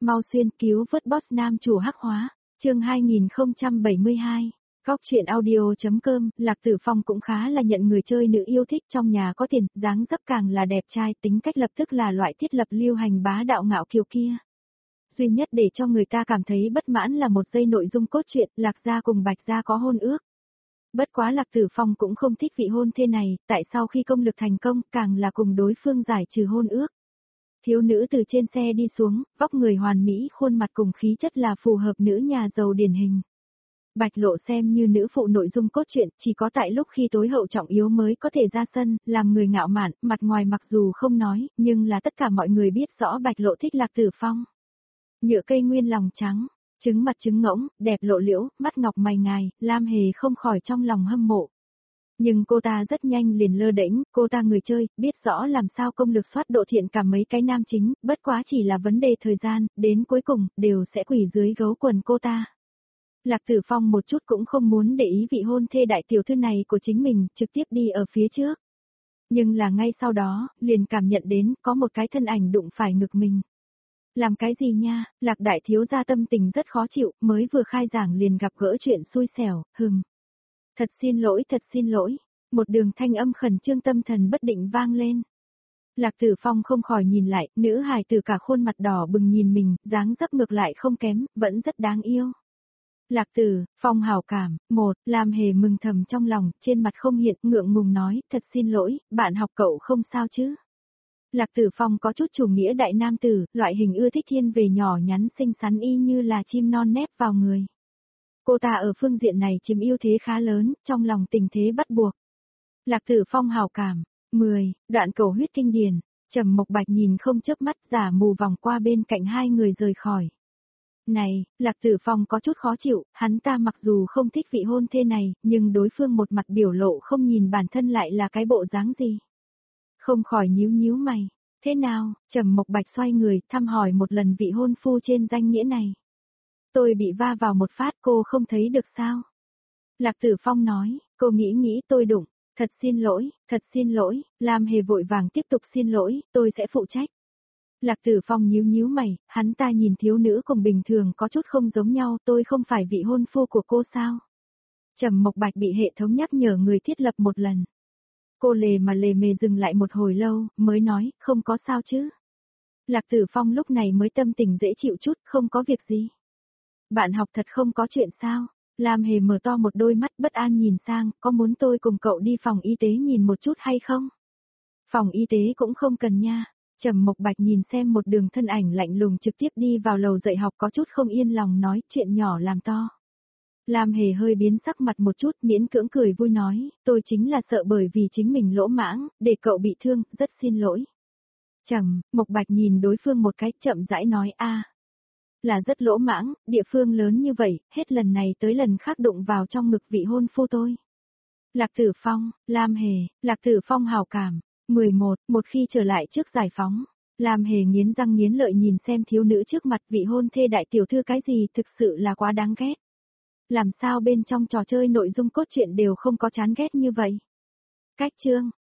mau xuyên cứu vớt boss nam chủ hắc hóa, chương 2072. Góc truyện audio.com, Lạc Tử Phong cũng khá là nhận người chơi nữ yêu thích, trong nhà có tiền, dáng dấp càng là đẹp trai, tính cách lập tức là loại thiết lập lưu hành bá đạo ngạo kiều kia. Duy nhất để cho người ta cảm thấy bất mãn là một giây nội dung cốt truyện, Lạc gia cùng Bạch gia có hôn ước. Bất quá Lạc Tử Phong cũng không thích vị hôn thê này, tại sao khi công lực thành công, càng là cùng đối phương giải trừ hôn ước. Thiếu nữ từ trên xe đi xuống, vóc người hoàn mỹ, khuôn mặt cùng khí chất là phù hợp nữ nhà giàu điển hình. Bạch Lộ xem như nữ phụ nội dung cốt truyện, chỉ có tại lúc khi tối hậu trọng yếu mới có thể ra sân, làm người ngạo mạn, mặt ngoài mặc dù không nói, nhưng là tất cả mọi người biết rõ Bạch Lộ thích Lạc Tử Phong. Nhựa cây nguyên lòng trắng, trứng mặt trứng ngỗng, đẹp lộ liễu, mắt ngọc mày ngài, Lam Hề không khỏi trong lòng hâm mộ. Nhưng cô ta rất nhanh liền lơ đễnh, cô ta người chơi, biết rõ làm sao công lực soát độ thiện cảm mấy cái nam chính, bất quá chỉ là vấn đề thời gian, đến cuối cùng, đều sẽ quỳ dưới gấu quần cô ta. Lạc Tử Phong một chút cũng không muốn để ý vị hôn thê đại tiểu thư này của chính mình, trực tiếp đi ở phía trước. Nhưng là ngay sau đó, liền cảm nhận đến, có một cái thân ảnh đụng phải ngực mình. Làm cái gì nha, Lạc đại thiếu gia tâm tình rất khó chịu, mới vừa khai giảng liền gặp gỡ chuyện xui xẻo, Thật xin lỗi, một đường thanh âm khẩn trương tâm thần bất định vang lên. Lạc Tử Phong không khỏi nhìn lại, nữ hài tử cả khuôn mặt đỏ bừng nhìn mình, dáng dấp ngược lại không kém, vẫn rất đáng yêu. Lạc Tử Phong hảo cảm, Lam Hề mừng thầm trong lòng, trên mặt không hiện, ngượng ngùng nói, thật xin lỗi, bạn học cậu không sao chứ. Lạc Tử Phong có chút chủ nghĩa đại nam tử, loại hình ưa thích thiên về nhỏ nhắn xinh xắn y như là chim non nép vào người. Cô ta ở phương diện này chiếm ưu thế khá lớn, trong lòng tình thế bắt buộc. Lạc Tử Phong hảo cảm, 10, đoạn cầu huyết kinh điển, Trầm Mộc Bạch nhìn không chớp mắt, giả mù vòng qua bên cạnh hai người rời khỏi. Này, Lạc Tử Phong có chút khó chịu, hắn ta mặc dù không thích vị hôn thê này, nhưng đối phương một mặt biểu lộ không nhìn bản thân lại là cái bộ dáng gì. Không khỏi nhíu mày, thế nào, Trầm Mộc Bạch xoay người, thăm hỏi một lần vị hôn phu trên danh nghĩa này. Tôi bị va vào một phát, cô không thấy được sao? Lạc Tử Phong nói, cô nghĩ tôi đụng, thật xin lỗi, Lam Hề vội vàng tiếp tục xin lỗi, tôi sẽ phụ trách. Lạc Tử Phong nhíu mày, hắn ta nhìn thiếu nữ cùng bình thường có chút không giống nhau, tôi không phải vị hôn phu của cô sao? Trầm Mộc Bạch bị hệ thống nhắc nhở người thiết lập một lần. Cô lề mề dừng lại một hồi lâu, mới nói, không có sao chứ. Lạc Tử Phong lúc này mới tâm tình dễ chịu chút, không có việc gì. Bạn học thật không có chuyện sao? Lam Hề mở to một đôi mắt bất an nhìn sang, có muốn tôi cùng cậu đi phòng y tế nhìn một chút hay không? Phòng y tế cũng không cần nha. Trầm Mộc Bạch nhìn xem một đường thân ảnh lạnh lùng trực tiếp đi vào lầu dạy học có chút không yên lòng nói chuyện nhỏ làm to. Lam Hề hơi biến sắc mặt một chút miễn cưỡng cười vui nói, tôi chính là sợ bởi vì chính mình lỗ mãng, để cậu bị thương, rất xin lỗi. Trầm Mộc Bạch nhìn đối phương một cái chậm rãi nói là rất lỗ mãng, địa phương lớn như vậy, hết lần này tới lần khác đụng vào trong ngực vị hôn phu tôi. Lạc Tử Phong, Lam Hề, Lạc Tử Phong hảo cảm. 11, một khi trở lại trước giải phóng, Lam Hề nghiến răng nghiến lợi nhìn xem thiếu nữ trước mặt vị hôn thê đại tiểu thư cái gì thực sự là quá đáng ghét. Làm sao bên trong trò chơi nội dung cốt truyện đều không có chán ghét như vậy. Cách chương,